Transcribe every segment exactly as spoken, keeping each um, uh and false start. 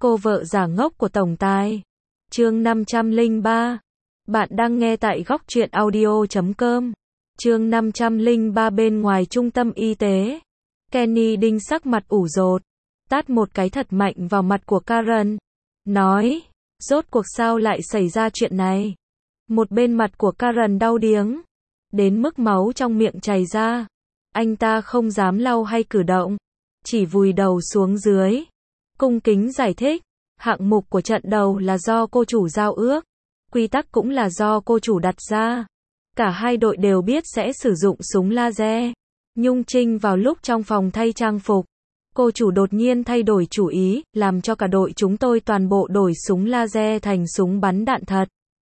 Cô vợ giả ngốc của tổng tài. Chương năm trăm lẻ ba. Bạn đang nghe tại góc truyện audio chấm com. Chương năm trăm lẻ ba. Bên ngoài trung tâm y tế, Kenny đinh sắc mặt ủ rột, tát một cái thật mạnh vào mặt của Karen. Nói, rốt cuộc sao lại xảy ra chuyện này? Một bên mặt của Karen đau điếng, đến mức máu trong miệng chảy ra. Anh ta không dám lau hay cử động, chỉ vùi đầu xuống dưới, cung kính giải thích. Hạng mục của trận đầu là do cô chủ giao ước, quy tắc cũng là do cô chủ đặt ra. Cả hai đội đều biết sẽ sử dụng súng laser. Nhung Trinh vào lúc trong phòng thay trang phục, cô chủ đột nhiên thay đổi chủ ý, làm cho cả đội chúng tôi toàn bộ đổi súng laser thành súng bắn đạn thật.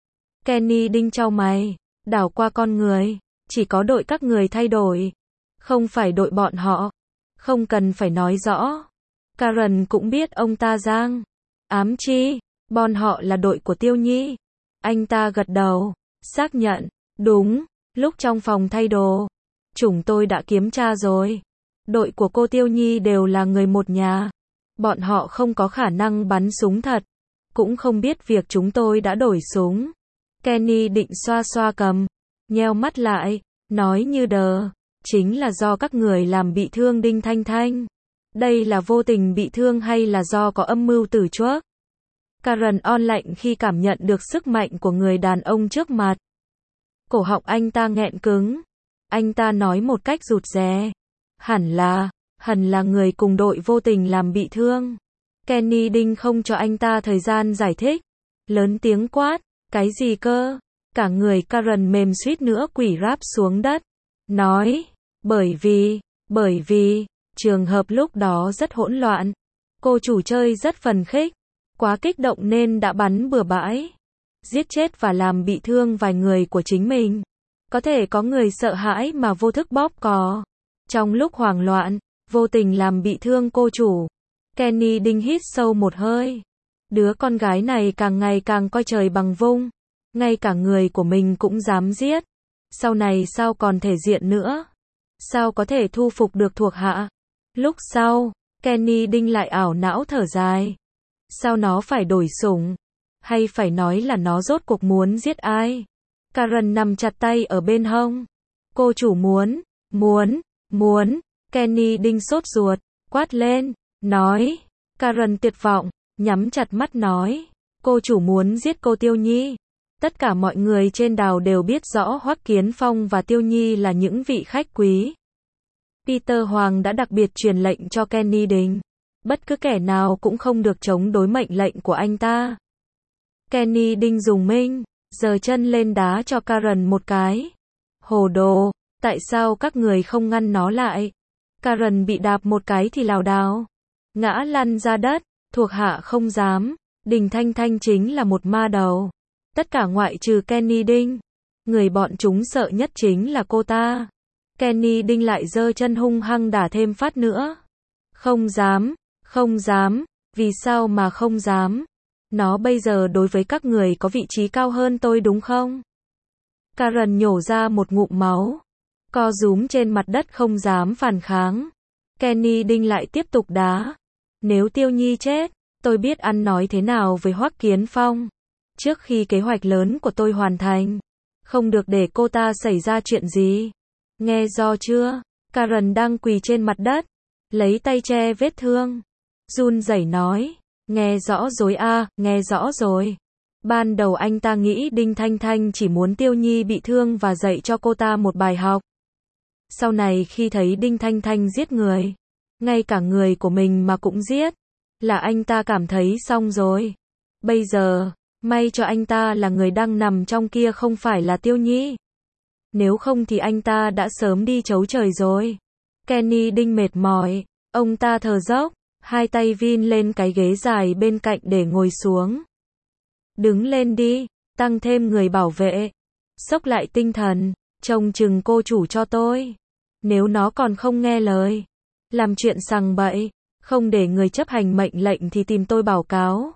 Kenny đinh chau mày, đảo qua con người, chỉ có đội các người thay đổi, không phải đội bọn họ. Không cần phải nói rõ. Karen cũng biết ông ta giang. Ám chi, bọn họ là đội của Tiêu Nhi. Anh ta gật đầu, xác nhận, đúng, lúc trong phòng thay đồ, chúng tôi đã kiểm tra rồi. Đội của cô Tiêu Nhi đều là người một nhà. Bọn họ không có khả năng bắn súng thật, cũng không biết việc chúng tôi đã đổi súng. Kenny định xoa xoa cầm, nheo mắt lại, nói như đờ, chính là do các người làm bị thương Đinh Thanh Thanh. Đây là vô tình bị thương hay là do có âm mưu từ trước? Karen on lạnh khi cảm nhận được sức mạnh của người đàn ông trước mặt. Cổ họng anh ta nghẹn cứng. Anh ta nói một cách rụt rè. Hẳn là, hẳn là người cùng đội vô tình làm bị thương. Kenny đinh không cho anh ta thời gian giải thích. Lớn tiếng quát, cái gì cơ? Cả người Karen mềm suýt nữa quỳ ráp xuống đất. Nói, bởi vì, bởi vì, trường hợp lúc đó rất hỗn loạn. Cô chủ chơi rất phấn khích, quá kích động nên đã bắn bừa bãi, giết chết và làm bị thương vài người của chính mình. Có thể có người sợ hãi mà vô thức bóp cò. Trong lúc hoảng loạn, vô tình làm bị thương cô chủ. Kenny đinh hít sâu một hơi. Đứa con gái này càng ngày càng coi trời bằng vung. Ngay cả người của mình cũng dám giết. Sau này sao còn thể diện nữa? Sao có thể thu phục được thuộc hạ? Lúc sau, Kenny đinh lại ảo não thở dài. Sao nó phải đổi súng? Hay phải nói là nó rốt cuộc muốn giết ai? Karen nằm chặt tay ở bên hông. Cô chủ muốn, muốn, muốn. Kenny đinh sốt ruột, quát lên, nói. Karen tuyệt vọng, nhắm chặt mắt nói. Cô chủ muốn giết cô Tiêu Nhi. Tất cả mọi người trên đảo đều biết rõ Hoắc Kiến Phong và Tiêu Nhi là những vị khách quý. Peter Hoàng đã đặc biệt truyền lệnh cho Kenny đinh. Bất cứ kẻ nào cũng không được chống đối mệnh lệnh của anh ta. Kenny đinh dùng mình, giơ chân lên đá cho Karen một cái. Hồ đồ, tại sao các người không ngăn nó lại? Karen bị đạp một cái thì lảo đảo, ngã lăn ra đất. Thuộc hạ không dám. Đinh Thanh Thanh chính là một ma đầu. Tất cả ngoại trừ Kenny đinh. Người bọn chúng sợ nhất chính là cô ta. Kenny đinh lại giơ chân hung hăng đả thêm phát nữa. Không dám, không dám, vì sao mà không dám? Nó bây giờ đối với các người có vị trí cao hơn tôi đúng không? Karen nhổ ra một ngụm máu, co rúm trên mặt đất không dám phản kháng. Kenny đinh lại tiếp tục đá. Nếu Tiêu Nhi chết, tôi biết ăn nói thế nào với Hoắc Kiến Phong. Trước khi kế hoạch lớn của tôi hoàn thành, không được để cô ta xảy ra chuyện gì. Nghe rõ chưa? Karen đang quỳ trên mặt đất, lấy tay che vết thương, run rẩy nói. Nghe rõ rồi à, nghe rõ rồi. Ban đầu anh ta nghĩ Đinh Thanh Thanh chỉ muốn Tiêu Nhi bị thương và dạy cho cô ta một bài học. Sau này khi thấy Đinh Thanh Thanh giết người, ngay cả người của mình mà cũng giết, là anh ta cảm thấy xong rồi. Bây giờ, may cho anh ta là người đang nằm trong kia không phải là Tiêu Nhi. Nếu không thì anh ta đã sớm đi chấu trời rồi. Kenny đinh mệt mỏi, ông ta thở dốc, hai tay vin lên cái ghế dài bên cạnh để ngồi xuống. Đứng lên đi, tăng thêm người bảo vệ. Xốc lại tinh thần, trông chừng cô chủ cho tôi. Nếu nó còn không nghe lời, làm chuyện sằng bậy, không để người chấp hành mệnh lệnh thì tìm tôi báo cáo.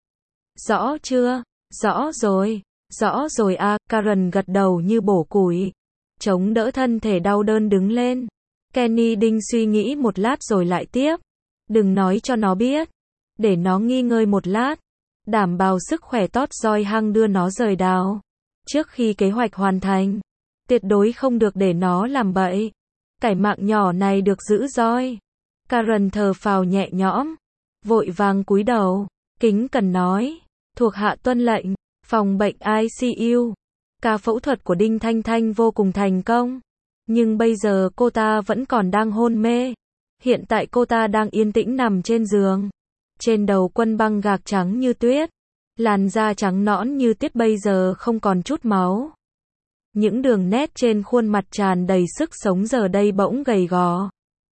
Rõ chưa? Rõ rồi, rõ rồi à. Karen gật đầu như bổ củi, chống đỡ thân thể đau đớn đứng lên. Kenny đinh suy nghĩ một lát rồi lại tiếp. Đừng nói cho nó biết. để nó nghỉ ngơi một lát, đảm bảo sức khỏe tốt rồi hăng đưa nó rời đảo. Trước khi kế hoạch hoàn thành, tuyệt đối không được để nó làm bậy. Cái mạng nhỏ này được giữ rồi. Karen thở phào nhẹ nhõm, vội vàng cúi đầu, kính cẩn nói, thuộc hạ tuân lệnh. Phòng bệnh i xê u. Ca phẫu thuật của Đinh Thanh Thanh vô cùng thành công, nhưng bây giờ cô ta vẫn còn đang hôn mê. Hiện tại cô ta đang yên tĩnh nằm trên giường. Trên đầu quấn băng gạc trắng như tuyết, làn da trắng nõn như tuyết bây giờ không còn chút máu. Những đường nét trên khuôn mặt tràn đầy sức sống giờ đây bỗng gầy gò,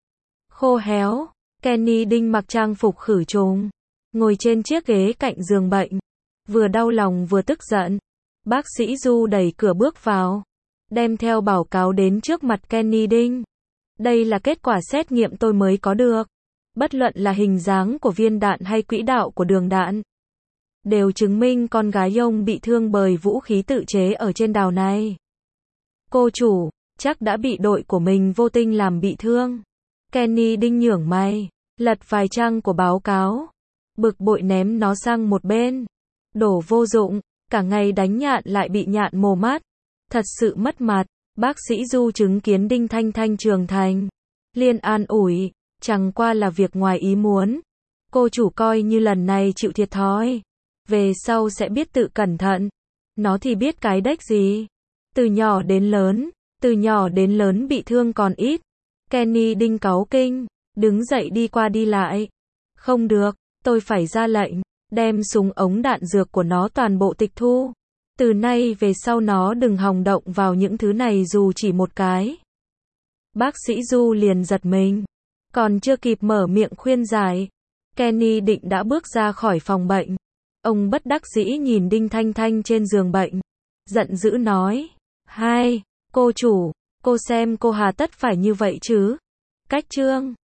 khô héo. Kenny Đinh mặc trang phục khử trùng, ngồi trên chiếc ghế cạnh giường bệnh, vừa đau lòng vừa tức giận. Bác sĩ Du đẩy cửa bước vào, đem theo báo cáo đến trước mặt Kenny Đinh. Đây là kết quả xét nghiệm tôi mới có được. Bất luận là hình dáng của viên đạn hay quỹ đạo của đường đạn, đều chứng minh con gái ông bị thương bởi vũ khí tự chế ở trên đảo này. Cô chủ, chắc đã bị đội của mình vô tình làm bị thương. Kenny Đinh nhướng mày, lật vài trang của báo cáo, bực bội ném nó sang một bên. Đồ vô dụng, cả ngày đánh nhạn lại bị nhạn mồ mắt. Thật sự mất mặt. Bác sĩ Du chứng kiến Đinh Thanh Thanh trưởng thành, liền an ủi, chẳng qua là việc ngoài ý muốn. Cô chủ coi như lần này chịu thiệt thòi, về sau sẽ biết tự cẩn thận. Nó thì biết cái đếch gì. Từ nhỏ đến lớn, từ nhỏ đến lớn bị thương còn ít. Kenny Đinh cáu kinh, đứng dậy đi qua đi lại. Không được, tôi phải ra lệnh, đem súng ống đạn dược của nó toàn bộ tịch thu. Từ nay về sau nó đừng hòng động vào những thứ này dù chỉ một cái. Bác sĩ Du liền giật mình, còn chưa kịp mở miệng khuyên giải, Kenny Định đã bước ra khỏi phòng bệnh. Ông bất đắc dĩ nhìn Đinh Thanh Thanh trên giường bệnh, giận dữ nói, hai, cô chủ, cô xem cô hà tất phải như vậy chứ. Cách trương.